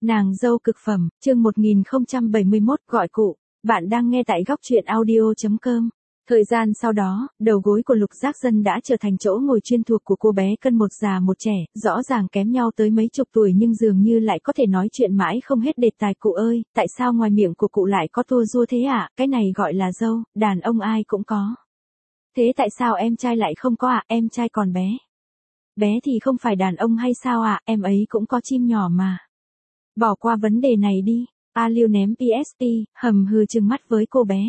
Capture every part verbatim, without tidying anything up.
Nàng dâu cực phẩm, chương một nghìn không trăm bảy mươi mốt gọi cụ. Bạn đang nghe tại góc truyện audio chấm com. Thời gian sau đó, đầu gối của Lục Giác Dân đã trở thành chỗ ngồi chuyên thuộc của cô bé cân một già một trẻ, rõ ràng kém nhau tới mấy chục tuổi nhưng dường như lại có thể nói chuyện mãi không hết đề tài. Cụ ơi, tại sao ngoài miệng của cụ lại có tua rua thế ạ? À? Cái này gọi là dâu, đàn ông ai cũng có. Thế tại sao em trai lại không có ạ? À? Em trai còn bé. Bé thì không phải đàn ông hay sao ạ? À? Em ấy cũng có chim nhỏ mà. Bỏ qua vấn đề này đi. A Liêu ném pê ét pê, hầm hừ trừng mắt với cô bé.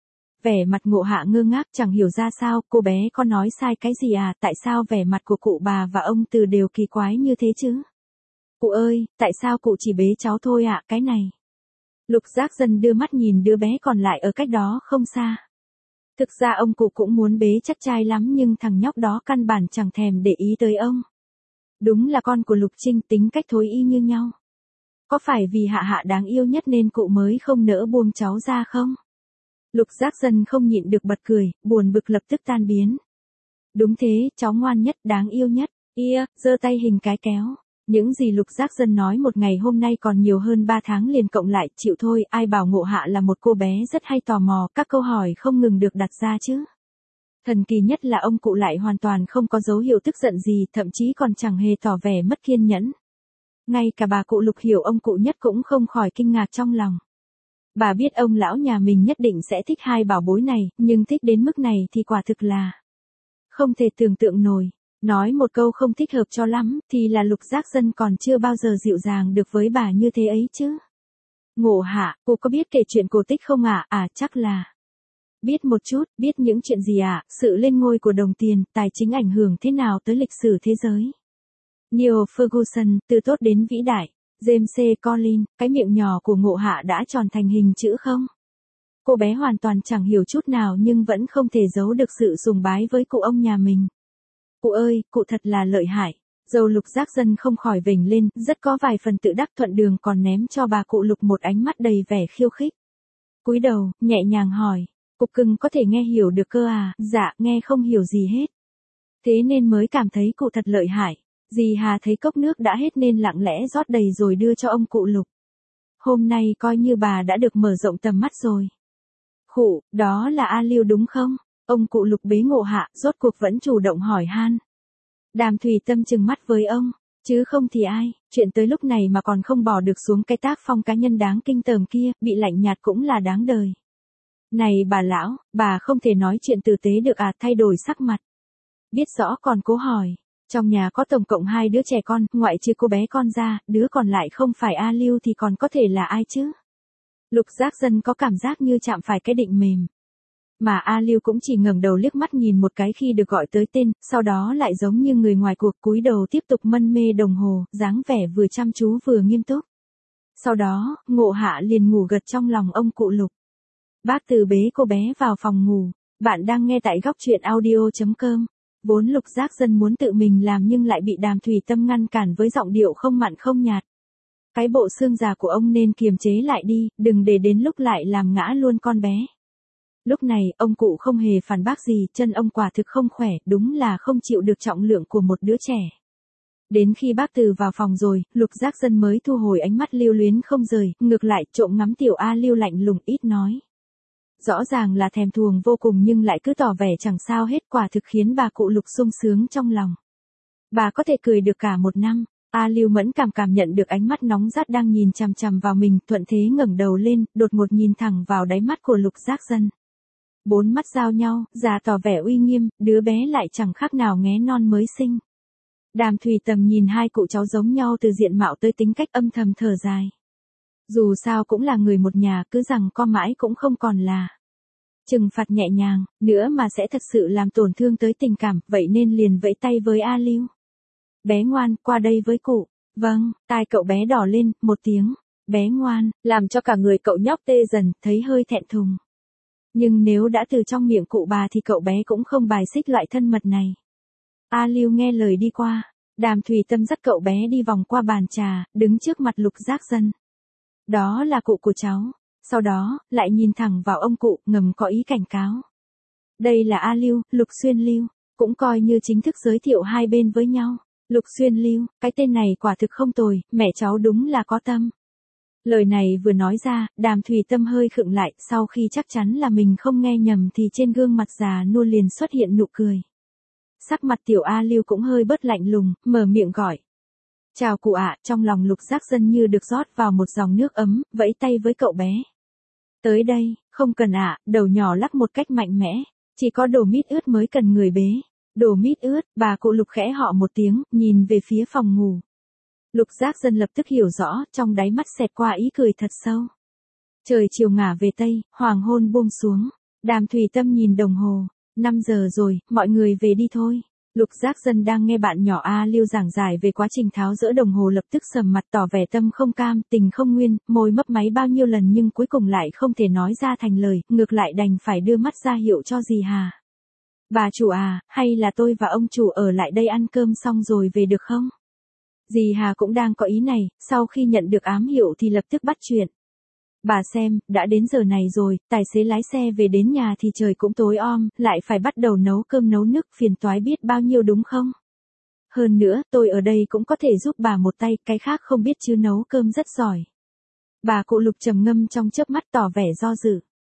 Vẻ mặt Ngộ Hạ ngơ ngác chẳng hiểu ra sao, cô bé có nói sai cái gì à, tại sao vẻ mặt của cụ bà và ông Từ đều kỳ quái như thế chứ? Cụ ơi, tại sao cụ chỉ bế cháu thôi ạ, à, cái này? Lục Giác Dân đưa mắt nhìn đứa bé còn lại ở cách đó không xa. Thực ra ông cụ cũng muốn bế chắc trai lắm nhưng thằng nhóc đó căn bản chẳng thèm để ý tới ông. Đúng là con của Lục Trinh, tính cách thối y như nhau. Có phải vì Hạ Hạ đáng yêu nhất nên cụ mới không nỡ buông cháu ra không? Lục Giác Dân không nhịn được bật cười, buồn bực lập tức tan biến. Đúng thế, cháu ngoan nhất, đáng yêu nhất. Ia, giơ tay hình cái kéo. Những gì Lục Giác Dân nói một ngày hôm nay còn nhiều hơn ba tháng liền cộng lại, chịu thôi, ai bảo Ngộ Hạ là một cô bé rất hay tò mò, các câu hỏi không ngừng được đặt ra chứ. Thần kỳ nhất là ông cụ lại hoàn toàn không có dấu hiệu tức giận gì, thậm chí còn chẳng hề tỏ vẻ mất kiên nhẫn. Ngay cả bà cụ Lục hiểu ông cụ nhất cũng không khỏi kinh ngạc trong lòng. Bà biết ông lão nhà mình nhất định sẽ thích hai bảo bối này, nhưng thích đến mức này thì quả thực là không thể tưởng tượng nổi. Nói một câu không thích hợp cho lắm, thì là Lục Giác Dân còn chưa bao giờ dịu dàng được với bà như thế ấy chứ. Ngộ Hạ, cô có biết kể chuyện cổ tích không ạ? À? à chắc là biết một chút. Biết những chuyện gì ạ? À? Sự lên ngôi của đồng tiền, tài chính ảnh hưởng thế nào tới lịch sử thế giới? Neil Ferguson, từ tốt đến vĩ đại. James C. Collins, cái miệng nhỏ của Ngộ Hạ đã tròn thành hình chữ không? Cô bé hoàn toàn chẳng hiểu chút nào nhưng vẫn không thể giấu được sự sùng bái với cụ ông nhà mình. Cụ ơi, cụ thật là lợi hại. Dâu Lục Giác Dân không khỏi vểnh lên, rất có vài phần tự đắc, thuận đường còn ném cho bà cụ Lục một ánh mắt đầy vẻ khiêu khích. Cúi đầu, nhẹ nhàng hỏi, cục cưng có thể nghe hiểu được cơ à? Dạ, nghe không hiểu gì hết. Thế nên mới cảm thấy cụ thật lợi hại. Dì Hà thấy cốc nước đã hết nên lặng lẽ rót đầy rồi đưa cho ông cụ Lục. Hôm nay coi như bà đã được mở rộng tầm mắt rồi. Khụ, đó là A Liêu đúng không? Ông cụ Lục bế Ngộ Hạ, rốt cuộc vẫn chủ động hỏi han. Đàm Thủy Tâm trừng mắt với ông, chứ không thì ai, chuyện tới lúc này mà còn không bỏ được xuống cái tác phong cá nhân đáng kinh tởm kia, bị lạnh nhạt cũng là đáng đời. Này bà lão, bà không thể nói chuyện tử tế được à? Thay đổi sắc mặt. Biết rõ còn cố hỏi. Trong nhà có tổng cộng hai đứa trẻ con, ngoại trừ cô bé con ra, đứa còn lại không phải A Liêu thì còn có thể là ai chứ? Lục Giác Dân có cảm giác như chạm phải cái định mềm. Mà A Liêu cũng chỉ ngẩng đầu liếc mắt nhìn một cái khi được gọi tới tên, sau đó lại giống như người ngoài cuộc cúi đầu tiếp tục mân mê đồng hồ, dáng vẻ vừa chăm chú vừa nghiêm túc. Sau đó, Ngộ Hạ liền ngủ gật trong lòng ông cụ Lục. Bác Từ bế cô bé vào phòng ngủ. Bạn đang nghe tại góc truyện audio chấm com. Vốn Lục Giác Dân muốn tự mình làm nhưng lại bị Đàm Thủy Tâm ngăn cản với giọng điệu không mặn không nhạt. Cái bộ xương già của ông nên kiềm chế lại đi, đừng để đến lúc lại làm ngã luôn con bé. Lúc này, ông cụ không hề phản bác gì, chân ông quả thực không khỏe, đúng là không chịu được trọng lượng của một đứa trẻ. Đến khi bác Từ vào phòng rồi, Lục Giác Dân mới thu hồi ánh mắt lưu luyến không rời, ngược lại trộm ngắm tiểu A Liêu lạnh lùng ít nói. Rõ ràng là thèm thuồng vô cùng nhưng lại cứ tỏ vẻ chẳng sao hết, quả thực khiến bà cụ Lục sung sướng trong lòng. Bà có thể cười được cả một năm. A Liêu mẫn cảm cảm nhận được ánh mắt nóng rát đang nhìn chằm chằm vào mình, thuận thế ngẩng đầu lên, đột ngột nhìn thẳng vào đáy mắt của Lục Giác Dân. Bốn mắt giao nhau, già tỏ vẻ uy nghiêm, đứa bé lại chẳng khác nào nghé non mới sinh. Đàm Thủy Tâm nhìn hai cụ cháu giống nhau từ diện mạo tới tính cách, âm thầm thở dài. Dù sao cũng là người một nhà, cứ rằng co mãi cũng không còn là trừng phạt nhẹ nhàng, nữa mà sẽ thật sự làm tổn thương tới tình cảm, vậy nên liền vẫy tay với A Liêu. Bé ngoan, qua đây với cụ. Vâng, tai cậu bé đỏ lên, một tiếng, bé ngoan, làm cho cả người cậu nhóc tê dần, thấy hơi thẹn thùng. Nhưng nếu đã từ trong miệng cụ bà thì cậu bé cũng không bài xích loại thân mật này. A Liêu nghe lời đi qua, Đàm Thủy Tâm dắt cậu bé đi vòng qua bàn trà, đứng trước mặt Lục Giác Dân. Đó là cụ của cháu. Sau đó, lại nhìn thẳng vào ông cụ, ngầm có ý cảnh cáo. Đây là A Liêu, Lục Xuyên Liêu, cũng coi như chính thức giới thiệu hai bên với nhau. Lục Xuyên Liêu, cái tên này quả thực không tồi, mẹ cháu đúng là có tâm. Lời này vừa nói ra, Đàm Thùy Tâm hơi khựng lại, sau khi chắc chắn là mình không nghe nhầm thì trên gương mặt già nua liền xuất hiện nụ cười. Sắc mặt tiểu A Lưu cũng hơi bớt lạnh lùng, mở miệng gọi. Chào cụ ạ, trong lòng Lục Giác Dân như được rót vào một dòng nước ấm, vẫy tay với cậu bé. Tới đây, không cần ạ, đầu nhỏ lắc một cách mạnh mẽ, chỉ có đồ mít ướt mới cần người bế. Đồ mít ướt, bà cụ Lục khẽ họ một tiếng, nhìn về phía phòng ngủ. Lục Giác Dân lập tức hiểu rõ, trong đáy mắt xẹt qua ý cười thật sâu. Trời chiều ngả về tây, hoàng hôn buông xuống. Đàm Thùy Tâm nhìn đồng hồ, năm giờ rồi, mọi người về đi thôi. Lục Giác Dân đang nghe bạn nhỏ A Lưu giảng giải về quá trình tháo dỡ đồng hồ lập tức sầm mặt tỏ vẻ tâm không cam, tình không nguyên, môi mấp máy bao nhiêu lần nhưng cuối cùng lại không thể nói ra thành lời, ngược lại đành phải đưa mắt ra hiệu cho dì Hà. Bà chủ à, hay là tôi và ông chủ ở lại đây ăn cơm xong rồi về được không? Dì Hà cũng đang có ý này, sau khi nhận được ám hiệu thì lập tức bắt chuyện. Bà xem, đã đến giờ này rồi, tài xế lái xe về đến nhà thì trời cũng tối om, lại phải bắt đầu nấu cơm nấu nước, phiền toái biết bao nhiêu đúng không? Hơn nữa, tôi ở đây cũng có thể giúp bà một tay, cái khác không biết chứ nấu cơm rất giỏi. Bà cụ Lục trầm ngâm trong chớp mắt tỏ vẻ do dự.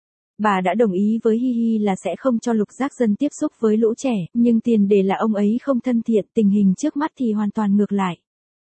Bà đã đồng ý với Hi Hi là sẽ không cho Lục Giác Dân tiếp xúc với lũ trẻ, nhưng tiền đề là ông ấy không thân thiện, tình hình trước mắt thì hoàn toàn ngược lại.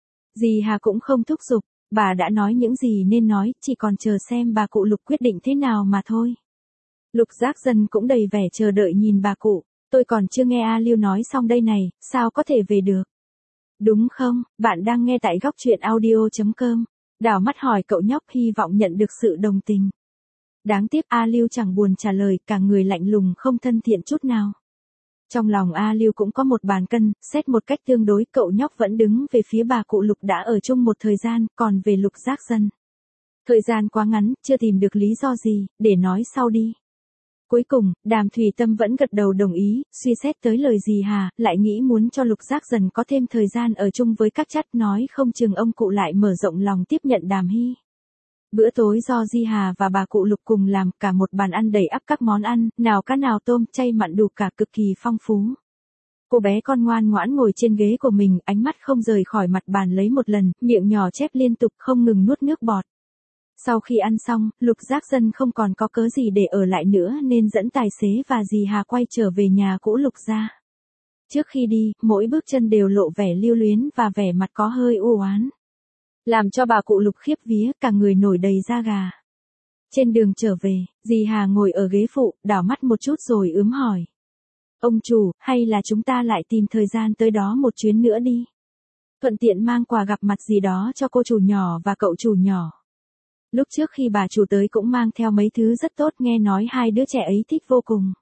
Dì Hà cũng không thúc giục. Bà đã nói những gì nên nói, chỉ còn chờ xem bà cụ Lục quyết định thế nào mà thôi. Lục Giác Dân cũng đầy vẻ chờ đợi nhìn bà cụ, tôi còn chưa nghe A Lưu nói xong đây này, sao có thể về được? Đúng không, bạn đang nghe tại góc truyện audio chấm com. Đảo mắt hỏi cậu nhóc hy vọng nhận được sự đồng tình. Đáng tiếc A Lưu chẳng buồn trả lời, cả người lạnh lùng không thân thiện chút nào. Trong lòng A Lưu cũng có một bàn cân, xét một cách tương đối cậu nhóc vẫn đứng về phía bà cụ Lục đã ở chung một thời gian, còn về Lục Giác Dân. Thời gian quá ngắn, chưa tìm được lý do gì, để nói sau đi. Cuối cùng, Đàm Thùy Tâm vẫn gật đầu đồng ý, suy xét tới lời dì Hà, lại nghĩ muốn cho Lục Giác Dân có thêm thời gian ở chung với các chắt nói không chừng ông cụ lại mở rộng lòng tiếp nhận Đàm Hy. Bữa tối do Di Hà và bà cụ Lục cùng làm, cả một bàn ăn đầy ắp các món ăn, nào cá nào tôm, chay mặn đủ cả, cực kỳ phong phú. Cô bé con ngoan ngoãn ngồi trên ghế của mình, ánh mắt không rời khỏi mặt bàn lấy một lần, miệng nhỏ chép liên tục không ngừng nuốt nước bọt. Sau khi ăn xong, Lục Giác Dân không còn có cớ gì để ở lại nữa nên dẫn tài xế và dì Hà quay trở về nhà cũ Lục gia. Trước khi đi, mỗi bước chân đều lộ vẻ lưu luyến và vẻ mặt có hơi u oán, làm cho bà cụ Lục khiếp vía, cả người nổi đầy da gà. Trên đường trở về, dì Hà ngồi ở ghế phụ, đảo mắt một chút rồi ướm hỏi. Ông chủ, hay là chúng ta lại tìm thời gian tới đó một chuyến nữa đi? Thuận tiện mang quà gặp mặt gì đó cho cô chủ nhỏ và cậu chủ nhỏ. Lúc trước khi bà chủ tới cũng mang theo mấy thứ rất tốt, nghe nói hai đứa trẻ ấy thích vô cùng.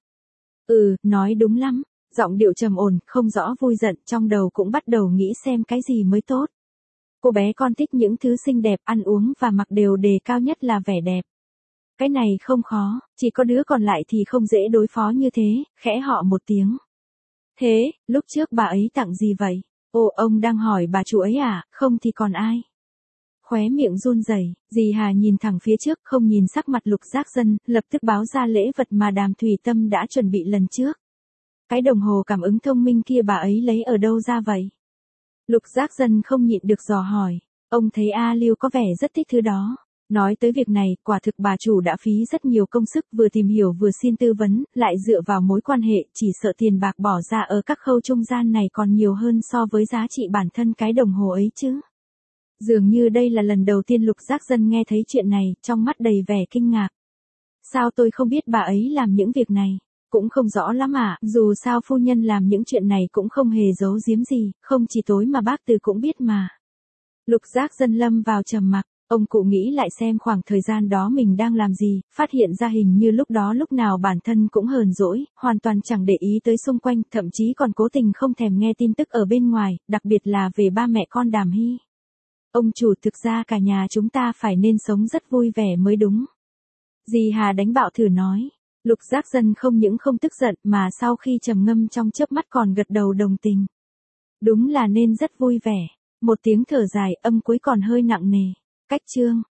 Ừ, nói đúng lắm, giọng điệu trầm ổn, không rõ vui giận, trong đầu cũng bắt đầu nghĩ xem cái gì mới tốt. Cô bé con thích những thứ xinh đẹp, ăn uống và mặc đều đề cao nhất là vẻ đẹp. Cái này không khó, chỉ có đứa còn lại thì không dễ đối phó như thế, khẽ họ một tiếng. Thế, lúc trước bà ấy tặng gì vậy? Ồ, ông đang hỏi bà chủ ấy à, không thì còn ai? Khóe miệng run rẩy, dì Hà nhìn thẳng phía trước, không nhìn sắc mặt Lục Giác Dân, lập tức báo ra lễ vật mà Đàm Thùy Tâm đã chuẩn bị lần trước. Cái đồng hồ cảm ứng thông minh kia bà ấy lấy ở đâu ra vậy? Lục Giác Dân không nhịn được dò hỏi, ông thấy A Lưu có vẻ rất thích thứ đó. Nói tới việc này, quả thực bà chủ đã phí rất nhiều công sức vừa tìm hiểu vừa xin tư vấn, lại dựa vào mối quan hệ, chỉ sợ tiền bạc bỏ ra ở các khâu trung gian này còn nhiều hơn so với giá trị bản thân cái đồng hồ ấy chứ. Dường như đây là lần đầu tiên Lục Giác Dân nghe thấy chuyện này, trong mắt đầy vẻ kinh ngạc. Sao tôi không biết bà ấy làm những việc này? Cũng không rõ lắm ạ, à, dù sao phu nhân làm những chuyện này cũng không hề giấu giếm gì, không chỉ tối mà bác Từ cũng biết mà. Lục Giác Dân lâm vào trầm mặc, ông cụ nghĩ lại xem khoảng thời gian đó mình đang làm gì, phát hiện ra hình như lúc đó lúc nào bản thân cũng hờn dỗi, hoàn toàn chẳng để ý tới xung quanh, thậm chí còn cố tình không thèm nghe tin tức ở bên ngoài, đặc biệt là về ba mẹ con Đàm Hy. Ông chủ, thực ra cả nhà chúng ta phải nên sống rất vui vẻ mới đúng. Dì Hà đánh bạo thử nói. Lục Giác Dân không những không tức giận mà sau khi trầm ngâm trong chớp mắt còn gật đầu đồng tình. Đúng là nên rất vui vẻ. Một tiếng thở dài, âm cuối còn hơi nặng nề. Cách chương.